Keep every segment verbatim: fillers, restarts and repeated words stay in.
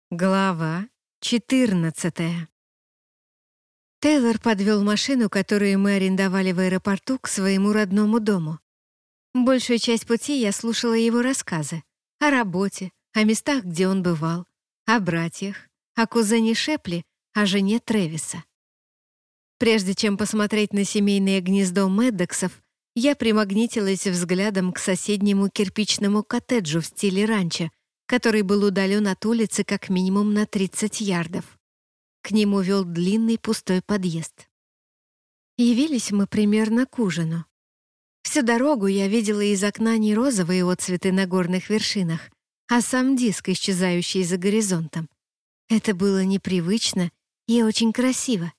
Глава четырнадцатая. Тейлор подвел машину, которую мы арендовали в аэропорту, к своему родному дому. Большую часть пути я слушала его рассказы о работе, о местах, где он бывал, о братьях, о кузене Шепли, о жене Трэвиса. Прежде чем посмотреть на семейное гнездо Меддоксов, я примагнитилась взглядом к соседнему кирпичному коттеджу в стиле ранчо, который был удален от улицы как минимум на тридцать ярдов. К нему вел длинный пустой подъезд. Явились мы примерно к ужину. Всю дорогу я видела из окна не розовые отцветы на горных вершинах, а сам диск, исчезающий за горизонтом. Это было непривычно и очень красиво.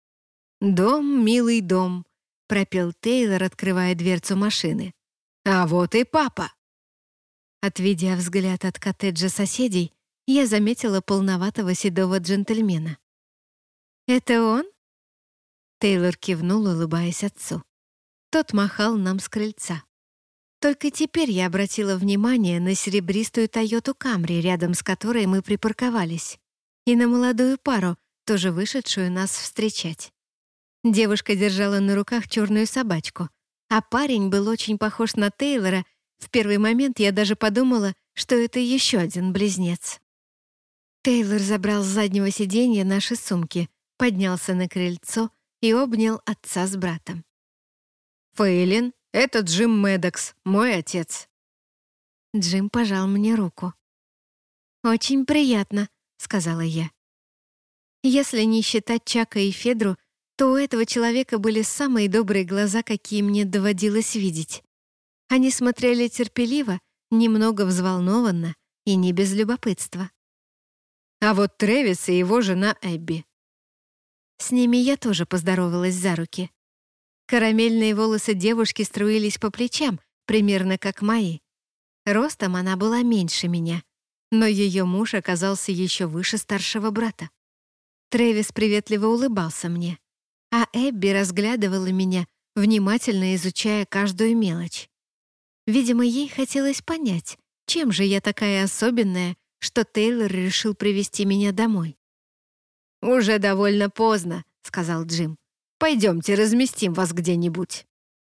«Дом, милый дом», — пропел Тейлор, открывая дверцу машины. «А вот и папа». Отведя взгляд от коттеджа соседей, я заметила полноватого седого джентльмена. «Это он?» Тейлор кивнул, улыбаясь отцу. Тот махал нам с крыльца. Только теперь я обратила внимание на серебристую Тойоту Камри, рядом с которой мы припарковались, и на молодую пару, тоже вышедшую нас встречать. Девушка держала на руках черную собачку, а парень был очень похож на Тейлора. В первый момент я даже подумала, что это еще один близнец. Тейлор забрал с заднего сиденья наши сумки, поднялся на крыльцо и обнял отца с братом. «Фейлин, это Джим Меддокс, мой отец». Джим пожал мне руку. «Очень приятно», — сказала я. Если не считать Чака и Федру, то у этого человека были самые добрые глаза, какие мне доводилось видеть. Они смотрели терпеливо, немного взволнованно и не без любопытства. А вот Трэвис и его жена Эбби. С ними я тоже поздоровалась за руки. Карамельные волосы девушки струились по плечам, примерно как мои. Ростом она была меньше меня, но ее муж оказался еще выше старшего брата. Трэвис приветливо улыбался мне, а Эбби разглядывала меня, внимательно изучая каждую мелочь. Видимо, ей хотелось понять, чем же я такая особенная, что Тейлор решил привезти меня домой. «Уже довольно поздно», — сказал Джим. «Пойдемте разместим вас где-нибудь».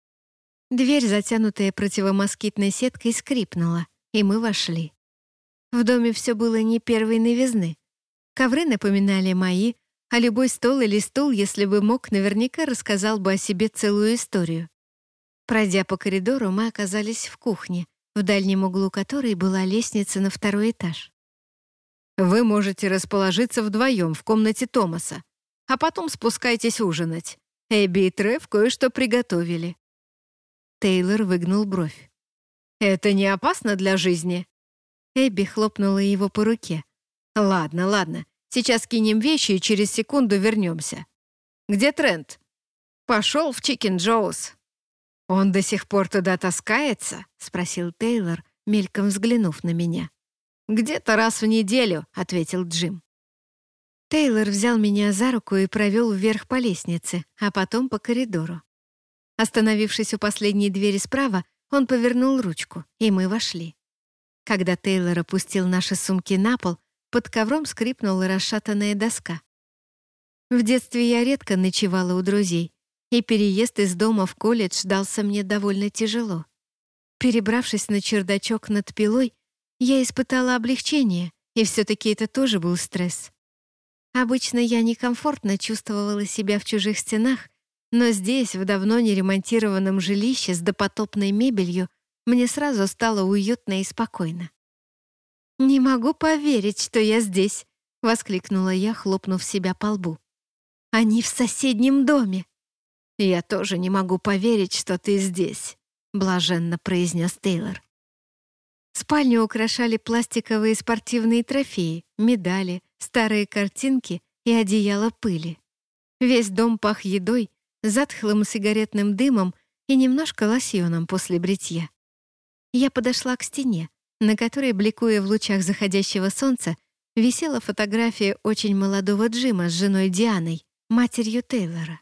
Дверь, затянутая противомоскитной сеткой, скрипнула, и мы вошли. В доме все было не первой новизны. Ковры напоминали мои, а любой стол или стул, если бы мог, наверняка рассказал бы о себе целую историю. Пройдя по коридору, мы оказались в кухне, в дальнем углу которой была лестница на второй этаж. «Вы можете расположиться вдвоем в комнате Томаса, а потом спускайтесь ужинать. Эбби и Трев кое-что приготовили». Тейлор выгнул бровь. «Это не опасно для жизни?» Эбби хлопнула его по руке. «Ладно, ладно, сейчас кинем вещи и через секунду вернемся. Где Трент?» «Пошел в Чикен Джоус». «Он до сих пор туда таскается?» — спросил Тейлор, мельком взглянув на меня. «Где-то раз в неделю», — ответил Джим. Тейлор взял меня за руку и провел вверх по лестнице, а потом по коридору. Остановившись у последней двери справа, он повернул ручку, и мы вошли. Когда Тейлор опустил наши сумки на пол, под ковром скрипнула расшатанная доска. В детстве я редко ночевала у друзей, и переезд из дома в колледж дался мне довольно тяжело. Перебравшись на чердачок над пилой, я испытала облегчение, и все-таки это тоже был стресс. Обычно я некомфортно чувствовала себя в чужих стенах, но здесь, в давно не ремонтированном жилище с допотопной мебелью, мне сразу стало уютно и спокойно. «Не могу поверить, что я здесь!» — воскликнула я, хлопнув себя по лбу. «Они в соседнем доме!» «Я тоже не могу поверить, что ты здесь», — блаженно произнес Тейлор. Спальню украшали пластиковые спортивные трофеи, медали, старые картинки и одеяло пыли. Весь дом пах едой, затхлым сигаретным дымом и немножко лосьоном после бритья. Я подошла к стене, на которой, бликуя в лучах заходящего солнца, висела фотография очень молодого Джима с женой Дианой, матерью Тейлора.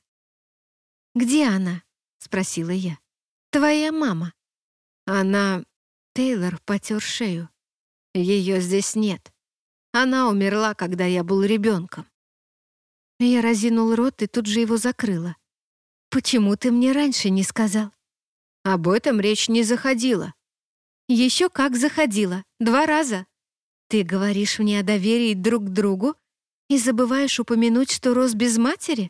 «Где она?» — спросила я. «Твоя мама». «Она...» — Тейлор потер шею. «Ее здесь нет». Она умерла, когда я был ребенком. Я разинул рот и тут же его закрыла. «Почему ты мне раньше не сказал?» Об этом речь не заходила. Еще как заходила. Два раза. Ты говоришь мне о доверии друг к другу и забываешь упомянуть, что рос без матери?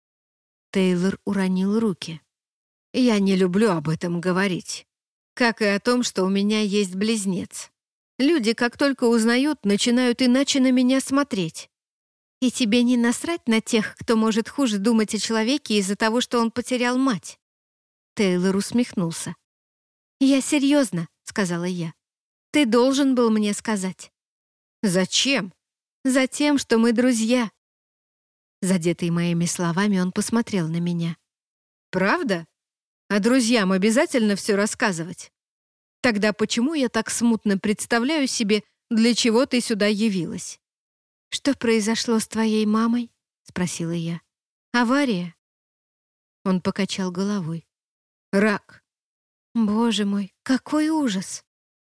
Тейлор уронил руки. Я не люблю об этом говорить. Как и о том, что у меня есть близнец. Люди, как только узнают, начинают иначе на меня смотреть. И тебе не насрать на тех, кто может хуже думать о человеке из-за того, что он потерял мать?» Тейлор усмехнулся. «Я серьезно», — сказала я. «Ты должен был мне сказать». «Зачем?» «Затем, что мы друзья». Задетый моими словами, он посмотрел на меня. «Правда? А друзьям обязательно все рассказывать? Тогда почему я так смутно представляю себе, для чего ты сюда явилась?» «Что произошло с твоей мамой?» — спросила я. «Авария?» Он покачал головой. «Рак». «Боже мой, какой ужас!»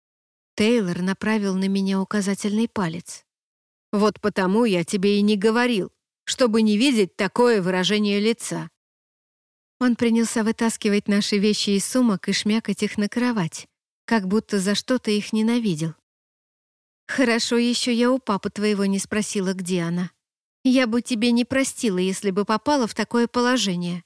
Тейлор направил на меня указательный палец. «Вот потому я тебе и не говорил, чтобы не видеть такое выражение лица». Он принялся вытаскивать наши вещи из сумок и шмякать их на кровать, как будто за что-то их ненавидел. «Хорошо еще я у папы твоего не спросила, где она. Я бы тебе не простила, если бы попала в такое положение».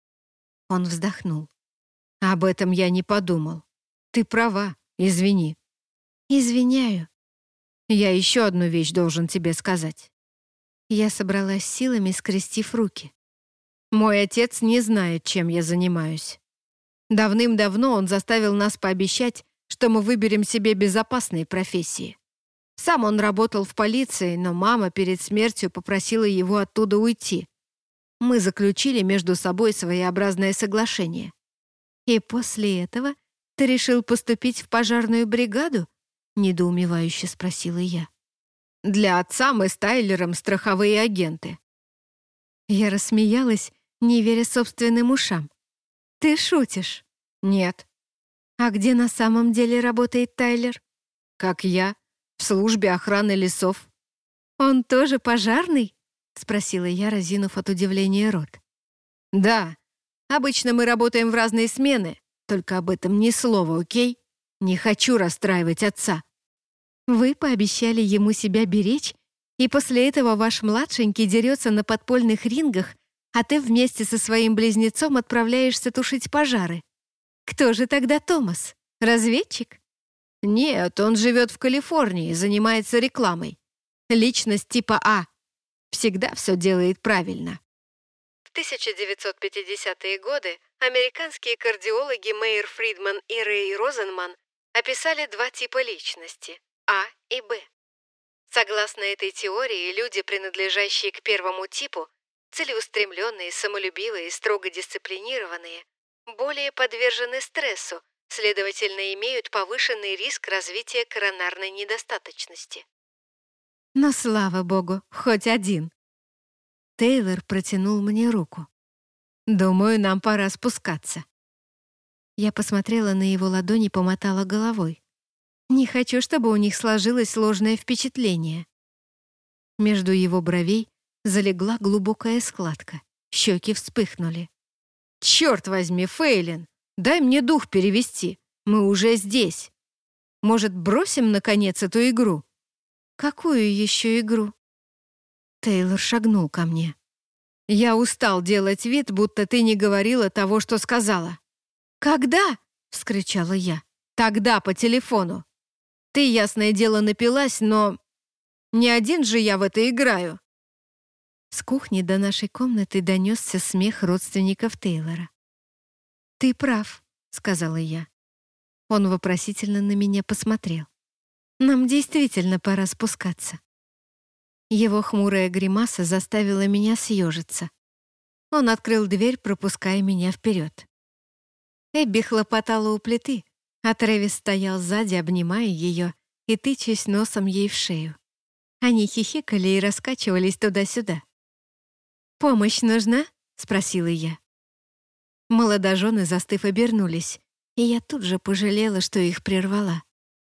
Он вздохнул. «Об этом я не подумал. Ты права, извини». «Извиняю». «Я еще одну вещь должен тебе сказать». Я собралась силами, скрестив руки. «Мой отец не знает, чем я занимаюсь. Давным-давно он заставил нас пообещать, что мы выберем себе безопасные профессии. Сам он работал в полиции, но мама перед смертью попросила его оттуда уйти. Мы заключили между собой своеобразное соглашение. И после этого ты решил поступить в пожарную бригаду?» — недоумевающе спросила я. «Для отца мы с Тайлером страховые агенты». Я рассмеялась, не веря собственным ушам. «Ты шутишь?» «Нет». «А где на самом деле работает Тайлер?» «Как я, в службе охраны лесов». «Он тоже пожарный?» — спросила я, разинув от удивления рот. «Да, обычно мы работаем в разные смены, только об этом ни слова, окей? Не хочу расстраивать отца». «Вы пообещали ему себя беречь, и после этого ваш младшенький дерется на подпольных рингах, а ты вместе со своим близнецом отправляешься тушить пожары. Кто же тогда Томас? Разведчик?» «Нет, он живет в Калифорнии, занимается рекламой. Личность типа А. Всегда все делает правильно». В тысяча девятьсот пятидесятые годы американские кардиологи Мэйр Фридман и Рэй Розенман описали два типа личности – А и Б. Согласно этой теории, люди, принадлежащие к первому типу, целеустремленные, самолюбивые, строго дисциплинированные, более подвержены стрессу, следовательно, имеют повышенный риск развития коронарной недостаточности. Но, слава богу, хоть один. Тейлор протянул мне руку. «Думаю, нам пора спускаться». Я посмотрела на его ладони и помотала головой. Не хочу, чтобы у них сложилось ложное впечатление. Между его бровей залегла глубокая складка. Щеки вспыхнули. «Черт возьми, Фейлин! Дай мне дух перевести. Мы уже здесь. Может, бросим, наконец, эту игру?» «Какую еще игру?» Тейлор шагнул ко мне. «Я устал делать вид, будто ты не говорила того, что сказала». «Когда?» — вскричала я. «Тогда по телефону. Ты, ясное дело, напилась, но не один же я в это играю». С кухни до нашей комнаты донесся смех родственников Тейлора. «Ты прав», — сказала я. Он вопросительно на меня посмотрел. «Нам действительно пора спускаться». Его хмурая гримаса заставила меня съежиться. Он открыл дверь, пропуская меня вперед. Эбби хлопотала у плиты, а Трэвис стоял сзади, обнимая ее и тычась носом ей в шею. Они хихикали и раскачивались туда-сюда. «Помощь нужна?» — спросила я. Молодожены, застыв, обернулись, и я тут же пожалела, что их прервала.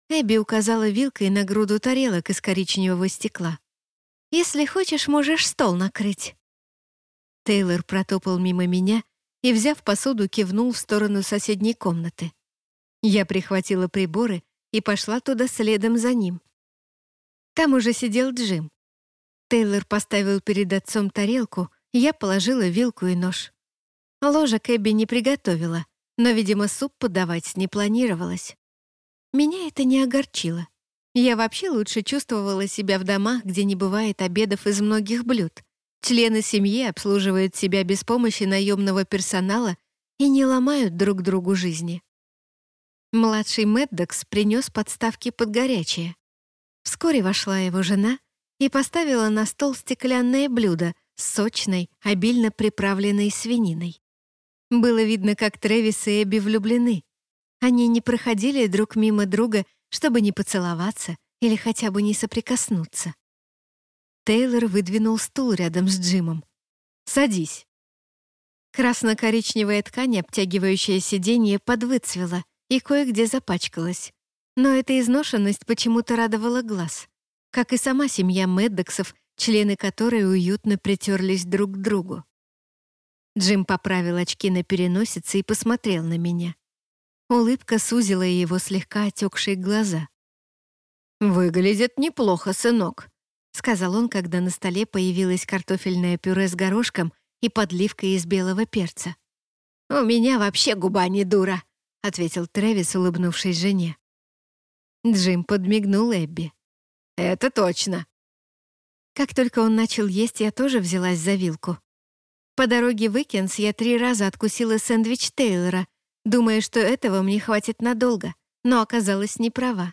Эбби указала вилкой на груду тарелок из коричневого стекла. «Если хочешь, можешь стол накрыть». Тейлор протопал мимо меня и, взяв посуду, кивнул в сторону соседней комнаты. Я прихватила приборы и пошла туда следом за ним. Там уже сидел Джим. Тейлор поставил перед отцом тарелку, я положила вилку и нож. Ложек Эбби не приготовила, но, видимо, суп подавать не планировалось. Меня это не огорчило. Я вообще лучше чувствовала себя в домах, где не бывает обедов из многих блюд. Члены семьи обслуживают себя без помощи наемного персонала и не ломают друг другу жизни. Младший Мэддокс принес подставки под горячее. Вскоре вошла его жена и поставила на стол стеклянное блюдо с сочной, обильно приправленной свининой. Было видно, как Трэвис и Эбби влюблены. Они не проходили друг мимо друга, чтобы не поцеловаться или хотя бы не соприкоснуться. Тейлор выдвинул стул рядом с Джимом. «Садись». Красно-коричневая ткань, обтягивающая сиденье, подвыцвела и кое-где запачкалась. Но эта изношенность почему-то радовала глаз, как и сама семья Мэддоксов, члены которой уютно притерлись друг к другу. Джим поправил очки на переносице и посмотрел на меня. Улыбка сузила его слегка отекшие глаза. «Выглядит неплохо, сынок», — сказал он, когда на столе появилось картофельное пюре с горошком и подливкой из белого перца. «У меня вообще губа не дура», — ответил Трэвис, улыбнувшись жене. Джим подмигнул Эбби. «Это точно». Как только он начал есть, я тоже взялась за вилку. По дороге в Икенс я три раза откусила сэндвич Тейлора, думая, что этого мне хватит надолго, но оказалась неправа.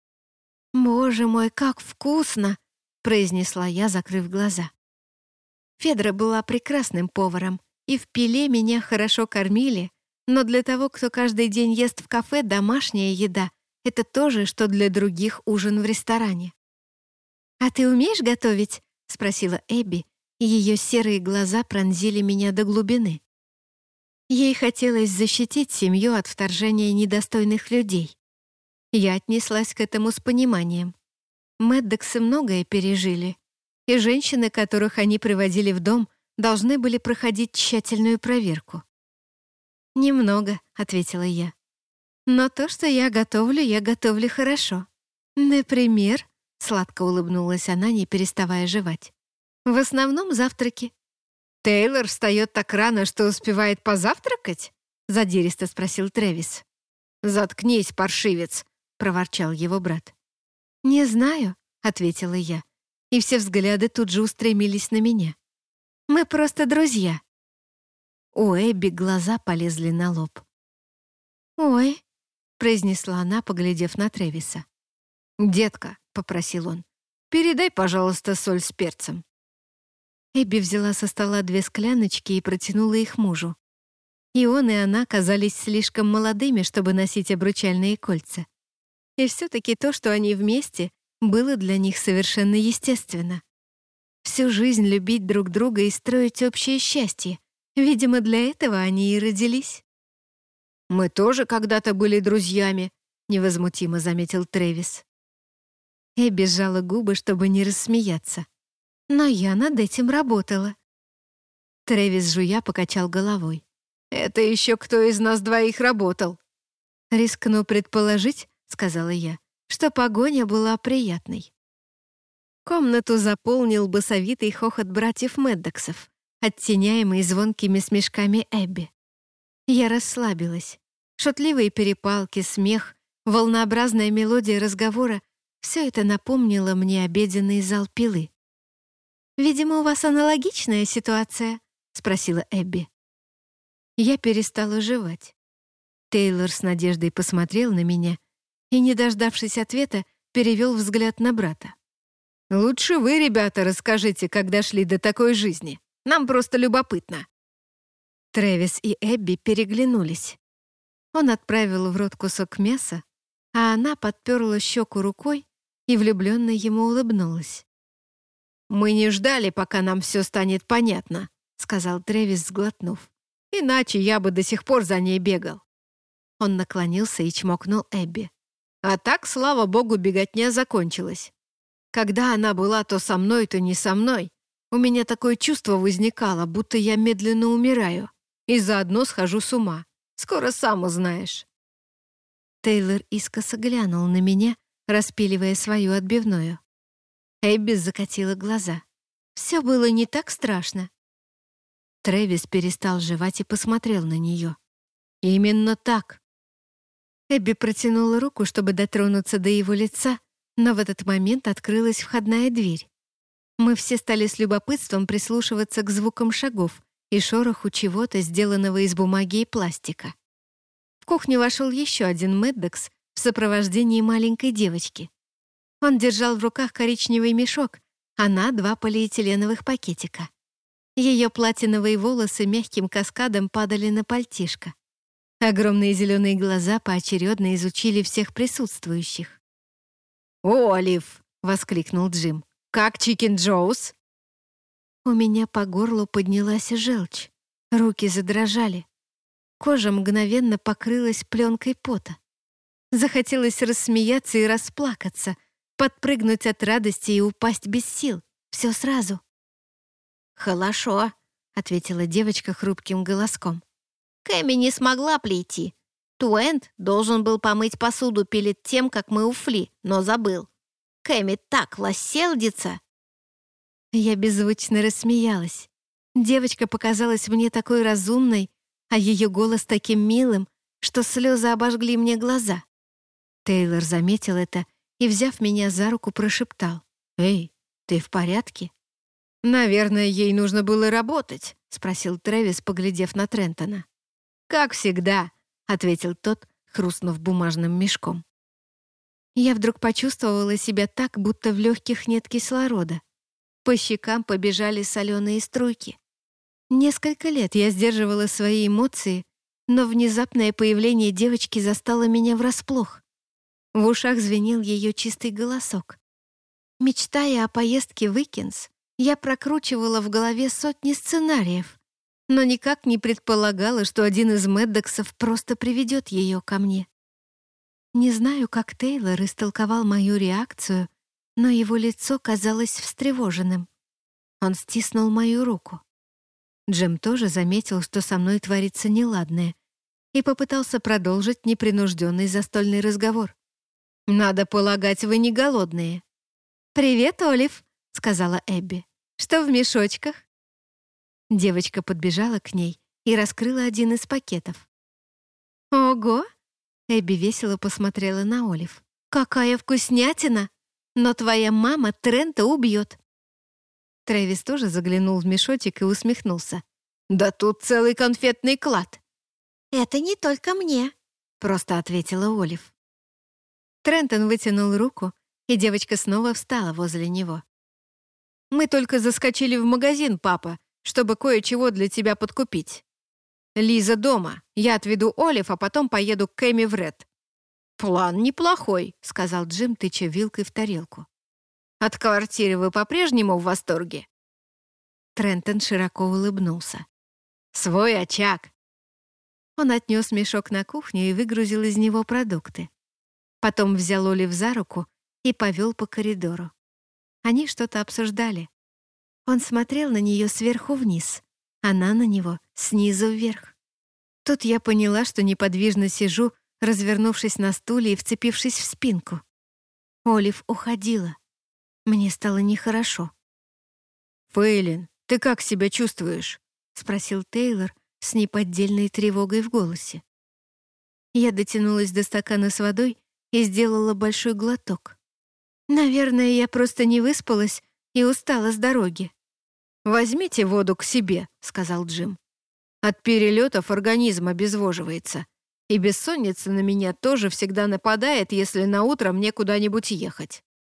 «Боже мой, как вкусно!» — произнесла я, закрыв глаза. Федра была прекрасным поваром, и в Пиле меня хорошо кормили, но для того, кто каждый день ест в кафе, домашняя еда — это то же, что для других ужин в ресторане. «А ты умеешь готовить?» — спросила Эбби, и ее серые глаза пронзили меня до глубины. Ей хотелось защитить семью от вторжения недостойных людей. Я отнеслась к этому с пониманием. Мэддоксы многое пережили, и женщины, которых они приводили в дом, должны были проходить тщательную проверку. «Немного», — ответила я. «Но то, что я готовлю, я готовлю хорошо. Например...» — сладко улыбнулась она, не переставая жевать. «В основном завтраки». «Тейлор встает так рано, что успевает позавтракать?» — задиристо спросил Трэвис. «Заткнись, паршивец!» — проворчал его брат. «Не знаю», — ответила я, и все взгляды тут же устремились на меня. «Мы просто друзья». У Эбби глаза полезли на лоб. «Ой», — произнесла она, поглядев на Трэвиса. «Детка», — попросил он, — «передай, пожалуйста, соль с перцем». Эбби взяла со стола две скляночки и протянула их мужу. И он, и она казались слишком молодыми, чтобы носить обручальные кольца. И все-таки то, что они вместе, было для них совершенно естественно. Всю жизнь любить друг друга и строить общее счастье. Видимо, для этого они и родились. «Мы тоже когда-то были друзьями», — невозмутимо заметил Трэвис. Эбби сжала губы, чтобы не рассмеяться. «Но я над этим работала». Трэвис, жуя, покачал головой. «Это еще кто из нас двоих работал?» «Рискну предположить», — сказала я, «что погоня была приятной». Комнату заполнил басовитый хохот братьев Мэддоксов, оттеняемый звонкими смешками Эбби. Я расслабилась. Шутливые перепалки, смех, волнообразная мелодия разговора — все это напомнило мне обеденный зал Пилы. «Видимо, у вас аналогичная ситуация?» — спросила Эбби. Я перестала жевать. Тейлор с надеждой посмотрел на меня и, не дождавшись ответа, перевел взгляд на брата. «Лучше вы, ребята, расскажите, как дошли до такой жизни. Нам просто любопытно». Трэвис и Эбби переглянулись. Он отправил в рот кусок мяса, а она подперла щеку рукой и влюбленно ему улыбнулась. «Мы не ждали, пока нам все станет понятно», — сказал Трэвис, сглотнув. «Иначе я бы до сих пор за ней бегал». Он наклонился и чмокнул Эбби. А так, слава богу, беготня закончилась. Когда она была то со мной, то не со мной, у меня такое чувство возникало, будто я медленно умираю, и заодно схожу с ума. Скоро сам узнаешь». Тейлор искоса глянул на меня, распиливая свою отбивную. Эбби закатила глаза. Все было не так страшно. Трэвис перестал жевать и посмотрел на нее. «Именно так». Эбби протянула руку, чтобы дотронуться до его лица, но в этот момент открылась входная дверь. Мы все стали с любопытством прислушиваться к звукам шагов и шороху чего-то, сделанного из бумаги и пластика. В кухню вошел еще один Мэддокс в сопровождении маленькой девочки. Он держал в руках коричневый мешок, она — два полиэтиленовых пакетика. Ее платиновые волосы мягким каскадом падали на пальтишко. Огромные зеленые глаза поочередно изучили всех присутствующих. «Олив!» — воскликнул Джим. «Как Чикен Джоус?» У меня по горлу поднялась желчь. Руки задрожали. Кожа мгновенно покрылась пленкой пота. Захотелось рассмеяться и расплакаться, подпрыгнуть от радости и упасть без сил. Все сразу. «Хорошо», — ответила девочка хрупким голоском. «Кэми не смогла плейти. Туэнд должен был помыть посуду перед тем, как мы ушли, но забыл. Кэми так лоселдится!» Я беззвучно рассмеялась. Девочка показалась мне такой разумной, а ее голос таким милым, что слезы обожгли мне глаза. Тейлор заметил это и, взяв меня за руку, прошептал: «Эй, ты в порядке?» «Наверное, ей нужно было работать», — спросил Трэвис, поглядев на Трентона. «Как всегда», — ответил тот, хрустнув бумажным мешком. Я вдруг почувствовала себя так, будто в легких нет кислорода. По щекам побежали соленые струйки. Несколько лет я сдерживала свои эмоции, но внезапное появление девочки застало меня врасплох. В ушах звенел ее чистый голосок. Мечтая о поездке в Икенс, я прокручивала в голове сотни сценариев, но никак не предполагала, что один из Мэддоксов просто приведет ее ко мне. Не знаю, как Тейлор истолковал мою реакцию, но его лицо казалось встревоженным. Он стиснул мою руку. Джим тоже заметил, что со мной творится неладное, и попытался продолжить непринужденный застольный разговор. «Надо полагать, вы не голодные». «Привет, Олив», — сказала Эбби. «Что в мешочках?» Девочка подбежала к ней и раскрыла один из пакетов. «Ого!» — Эбби весело посмотрела на Олив. «Какая вкуснятина! Но твоя мама Трента убьет!» Трэвис тоже заглянул в мешочек и усмехнулся. «Да тут целый конфетный клад!» «Это не только мне», — просто ответила Олив. Трентон вытянул руку, и девочка снова встала возле него. «Мы только заскочили в магазин, папа, чтобы кое-чего для тебя подкупить. Лиза дома, я отведу Олив, а потом поеду к Кэми в Ред». «План неплохой», — сказал Джим, тыча вилкой в тарелку. «От квартиры вы по-прежнему в восторге?» Трентон широко улыбнулся. «Свой очаг». Он отнес мешок на кухню и выгрузил из него продукты. Потом взял Олив за руку и повел по коридору. Они что-то обсуждали. Он смотрел на нее сверху вниз, она на него снизу вверх. Тут я поняла, что неподвижно сижу, развернувшись на стуле и вцепившись в спинку. Олив уходила. Мне стало нехорошо. «Фейлин, ты как себя чувствуешь?» — спросил Тейлор с неподдельной тревогой в голосе. Я дотянулась до стакана с водой и сделала большой глоток. Наверное, я просто не выспалась и устала с дороги. «Возьмите воду к себе», — сказал Джим. «От перелетов организм обезвоживается, и бессонница на меня тоже всегда нападает, если на утро мне куда-нибудь ехать».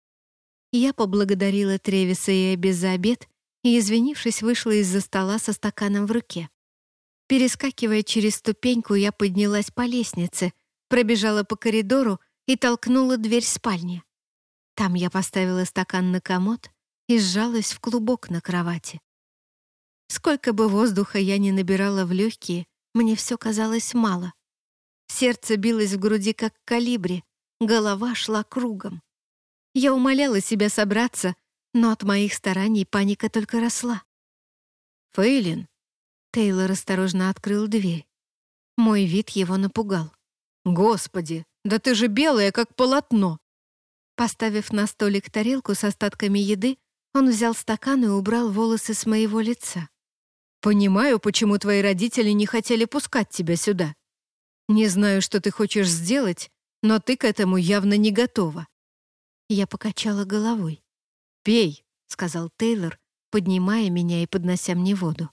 Я поблагодарила Тревиса и Эбби за обед и, извинившись, вышла из-за стола со стаканом в руке. Перескакивая через ступеньку, я поднялась по лестнице, пробежала по коридору и толкнула дверь спальни. Там я поставила стакан на комод и сжалась в клубок на кровати. Сколько бы воздуха я ни набирала в легкие, мне все казалось мало. Сердце билось в груди, как калибри, Голова шла кругом. Я умоляла себя собраться, но от моих стараний паника только росла. «Фейлин!» Тейлор осторожно открыл дверь. Мой вид его напугал. «Господи, да ты же белая, как полотно!» Поставив на столик тарелку с остатками еды, он взял стакан и убрал волосы с моего лица. «Понимаю, почему твои родители не хотели пускать тебя сюда. Не знаю, что ты хочешь сделать, но ты к этому явно не готова». Я покачала головой. «Пей», — сказал Тейлор, поднимая меня и поднося мне воду.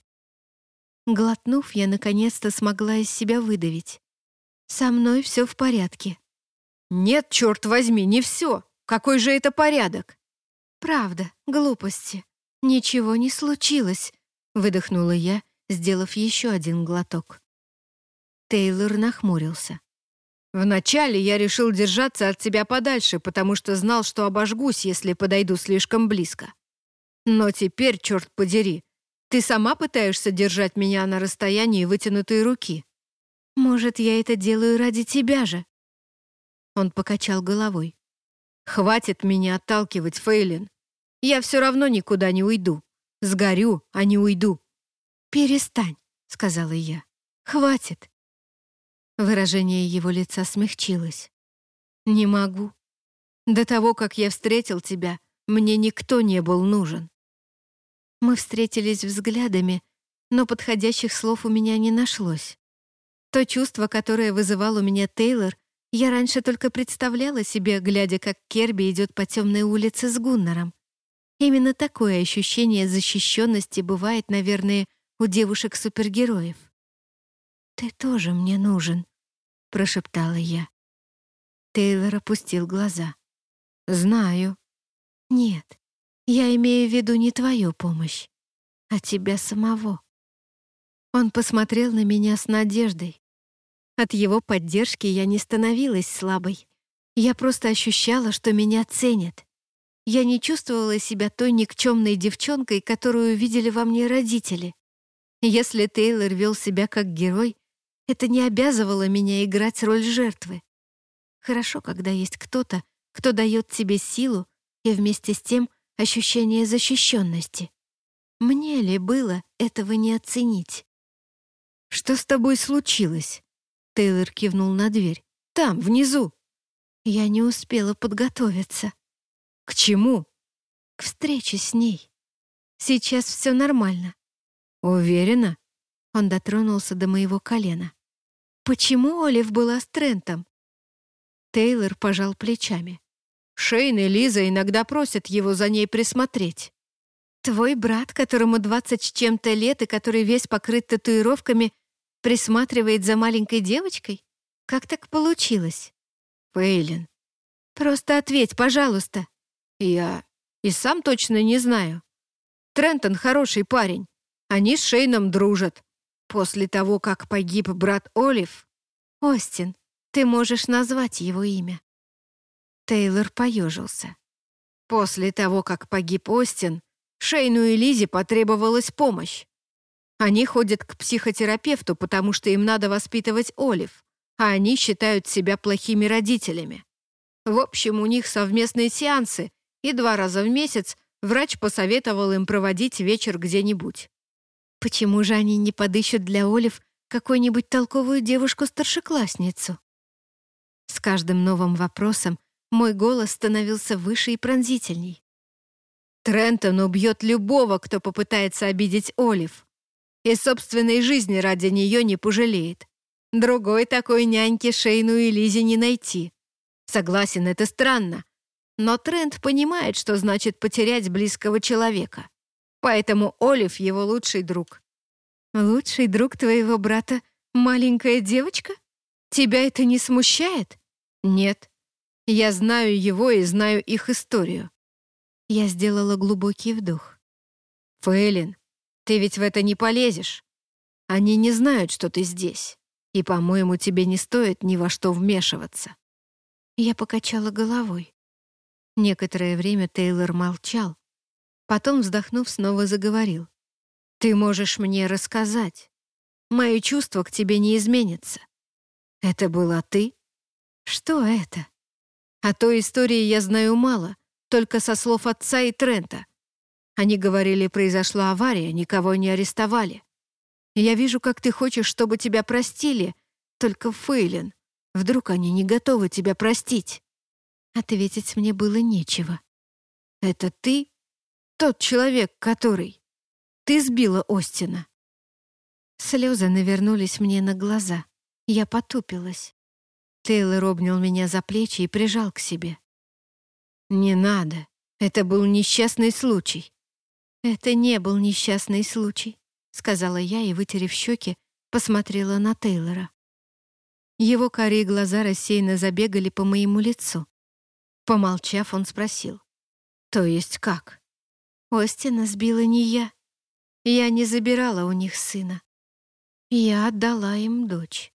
Глотнув, я наконец-то смогла из себя выдавить. «Со мной все в порядке». «Нет, черт возьми, не все. Какой же это порядок?» «Правда, глупости. Ничего не случилось», — выдохнула я, сделав еще один глоток. Тейлор нахмурился. «Вначале я решил держаться от тебя подальше, потому что знал, что обожгусь, если подойду слишком близко. Но теперь, черт подери, ты сама пытаешься держать меня на расстоянии вытянутой руки. Может, я это делаю ради тебя же?» Он покачал головой. «Хватит меня отталкивать, Фейлин. Я все равно никуда не уйду. Сгорю, а не уйду». «Перестань», — сказала я. «Хватит». Выражение его лица смягчилось. «Не могу. До того, как я встретил тебя, мне никто не был нужен». Мы встретились взглядами, но подходящих слов у меня не нашлось. То чувство, которое вызывал у меня Тейлор, я раньше только представляла себе, глядя, как Керби идет по темной улице с Гуннаром. Именно такое ощущение защищенности бывает, наверное, у девушек-супергероев. «Ты тоже мне нужен», — прошептала я. Тейлор опустил глаза. «Знаю». «Нет, я имею в виду не твою помощь, а тебя самого». Он посмотрел на меня с надеждой. От его поддержки я не становилась слабой. Я просто ощущала, что меня ценят. Я не чувствовала себя той никчемной девчонкой, которую видели во мне родители. Если Тейлор вел себя как герой, это не обязывало меня играть роль жертвы. Хорошо, когда есть кто-то, кто дает тебе силу и вместе с тем ощущение защищенности. Мне ли было этого не оценить? «Что с тобой случилось?» Тейлор кивнул на дверь. «Там, внизу». Я не успела подготовиться. «К чему?» «К встрече с ней. Сейчас все нормально». «Уверена?» Он дотронулся до моего колена. «Почему Олив была с Трентом?» Тейлор пожал плечами. «Шейн и Лиза иногда просят его за ней присмотреть». «Твой брат, которому двадцать с чем-то лет и который весь покрыт татуировками, присматривает за маленькой девочкой? Как так получилось?» «Фейлин». «Просто ответь, пожалуйста». «Я и сам точно не знаю. Трентон хороший парень. Они с Шейном дружат. После того, как погиб брат Олив...» «Остин, ты можешь назвать его имя». Тейлор поежился. «После того, как погиб Остин, Шейну и Лизе потребовалась помощь. Они ходят к психотерапевту, потому что им надо воспитывать Олив, а они считают себя плохими родителями. В общем, у них совместные сеансы, и два раза в месяц врач посоветовал им проводить вечер где-нибудь». «Почему же они не подыщут для Олив какую-нибудь толковую девушку-старшеклассницу?» С каждым новым вопросом мой голос становился выше и пронзительней. «Трентон убьет любого, кто попытается обидеть Олив. И собственной жизни ради нее не пожалеет. Другой такой няньки Шейну и Лизе не найти. Согласен, это странно. Но Трент понимает, что значит потерять близкого человека. Поэтому Олив его лучший друг». «Лучший друг твоего брата — маленькая девочка? Тебя это не смущает?» «Нет. Я знаю его и знаю их историю». Я сделала глубокий вдох. «Фейлин, ты ведь в это не полезешь. Они не знают, что ты здесь. И, по-моему, тебе не стоит ни во что вмешиваться». Я покачала головой. Некоторое время Тейлор молчал. Потом, вздохнув, снова заговорил. «Ты можешь мне рассказать. Мои чувства к тебе не изменятся. Это была ты?» «Что это?» О той истории я знаю мало, только со слов отца и Трента. Они говорили, произошла авария, никого не арестовали. Я вижу, как ты хочешь, чтобы тебя простили, только Фейлин. Вдруг они не готовы тебя простить?» Ответить мне было нечего. «Это ты? Тот человек, который... Ты сбила Остина?» Слезы навернулись мне на глаза. Я потупилась. Тейлор обнял меня за плечи и прижал к себе. «Не надо. Это был несчастный случай». «Это не был несчастный случай», — сказала я и, вытерев щеки, посмотрела на Тейлора. Его карие глаза рассеянно забегали по моему лицу. Помолчав, он спросил. «То есть как?» «Остина сбила не я. Я не забирала у них сына. Я отдала им дочь».